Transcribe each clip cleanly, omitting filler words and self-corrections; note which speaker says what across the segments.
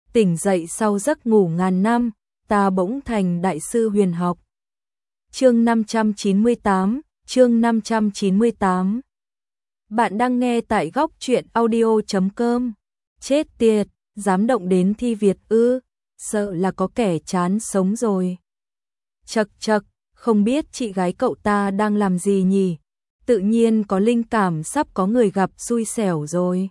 Speaker 1: tỉnh dậy sau giấc ngủ ngàn năm, ta bỗng thành đại sư huyền học. Chương 598. Bạn đang nghe tại góc truyện audio.com. Chết tiệt, dám động đến Thi Việt ư, sợ là có kẻ chán sống rồi. Chậc chậc, không biết chị gái cậu ta đang làm gì nhỉ? Tự nhiên có linh cảm sắp có người gặp xui xẻo rồi.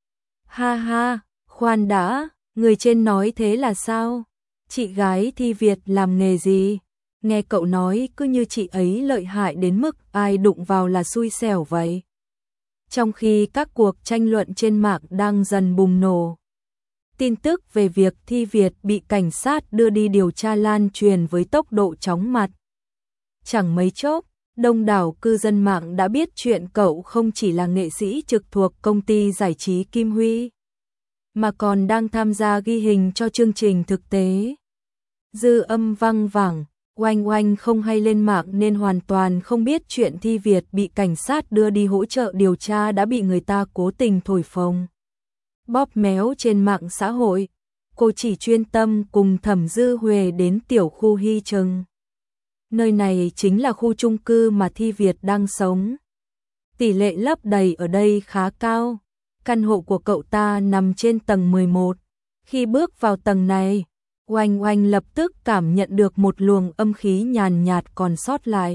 Speaker 1: Ha ha, khoan đã, người trên nói thế là sao? Chị gái Thi Việt làm nghề gì? Nghe cậu nói cứ như chị ấy lợi hại đến mức ai đụng vào là xui xẻo vậy. Trong khi các cuộc tranh luận trên mạng đang dần bùng nổ, tin tức về việc Thi Việt bị cảnh sát đưa đi điều tra lan truyền với tốc độ chóng mặt. Chẳng mấy chốc, đông đảo cư dân mạng đã biết chuyện cậu không chỉ là nghệ sĩ trực thuộc công ty giải trí Kim Huy, mà còn đang tham gia ghi hình cho chương trình thực tế. Dư âm văng vẳng, oanh oanh không hay lên mạng nên hoàn toàn không biết chuyện Thi Việt bị cảnh sát đưa đi hỗ trợ điều tra đã bị người ta cố tình thổi phồng, bóp méo trên mạng xã hội. Cô chỉ chuyên tâm cùng Thẩm Dư Huệ đến tiểu khu Hy Trừng. Nơi này chính là khu chung cư mà Thi Việt đang sống. Tỷ lệ lấp đầy ở đây khá cao. Căn hộ của cậu ta nằm trên tầng 11. Khi bước vào tầng này, Oanh Oanh lập tức cảm nhận được một luồng âm khí nhàn nhạt còn sót lại.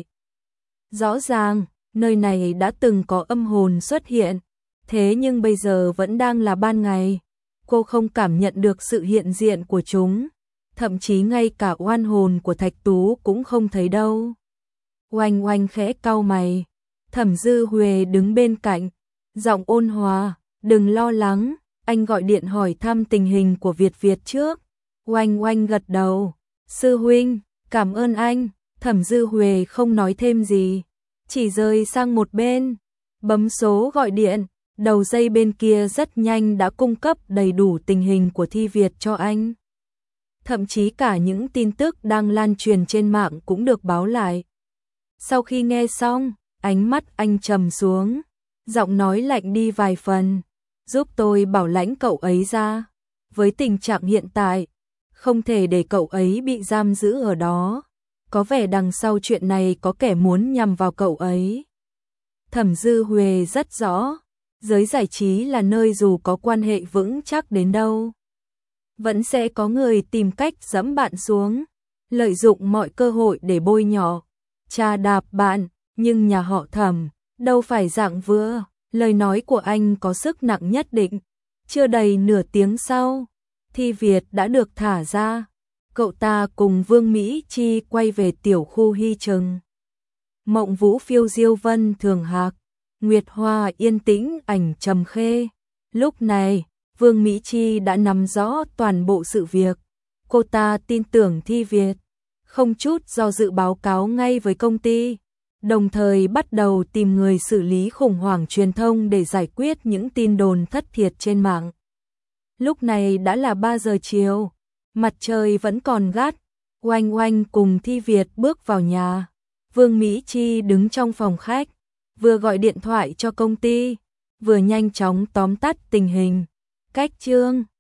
Speaker 1: Rõ ràng, nơi này đã từng có âm hồn xuất hiện, thế nhưng bây giờ vẫn đang là ban ngày. Cô không cảm nhận được sự hiện diện của chúng, thậm chí ngay cả oan hồn của Thạch Tú cũng không thấy đâu. Oanh Oanh khẽ cau mày, Thẩm Dư Huệ đứng bên cạnh, giọng ôn hòa, đừng lo lắng, anh gọi điện hỏi thăm tình hình của Việt Việt trước. Oanh Oanh gật đầu, sư huynh, cảm ơn anh. Thẩm Dư Huệ không nói thêm gì, chỉ rời sang một bên, bấm số gọi điện. Đầu dây bên kia rất nhanh đã cung cấp đầy đủ tình hình của Thi Việt cho anh. Thậm chí cả những tin tức đang lan truyền trên mạng cũng được báo lại. Sau khi nghe xong, ánh mắt anh trầm xuống, giọng nói lạnh đi vài phần, giúp tôi bảo lãnh cậu ấy ra. Với tình trạng hiện tại, không thể để cậu ấy bị giam giữ ở đó. Có vẻ đằng sau chuyện này có kẻ muốn nhằm vào cậu ấy. Thẩm Dư Huệ rất rõ, giới giải trí là nơi dù có quan hệ vững chắc đến đâu, vẫn sẽ có người tìm cách giẫm bạn xuống, lợi dụng mọi cơ hội để bôi nhọ, chà đạp bạn, nhưng nhà họ Thẩm đâu phải dạng vừa. Lời nói của anh có sức nặng nhất định. Chưa đầy nửa tiếng sau, Thi Việt đã được thả ra. Cậu ta cùng Vương Mỹ Chi quay về tiểu khu Hy Trừng. Mộng Vũ phiêu diêu vân thường hạc, Nguyệt Hoa yên tĩnh ảnh trầm khê. Lúc này, Vương Mỹ Chi đã nắm rõ toàn bộ sự việc. Cô ta tin tưởng Thi Việt, không chút do dự báo cáo ngay với công ty, đồng thời bắt đầu tìm người xử lý khủng hoảng truyền thông để giải quyết những tin đồn thất thiệt trên mạng. Lúc này đã là 3 giờ chiều, mặt trời vẫn còn gắt. Oanh Oanh cùng Thi Việt bước vào nhà. Vương Mỹ Chi đứng trong phòng khách, vừa gọi điện thoại cho công ty, vừa nhanh chóng tóm tắt tình hình. Cách chương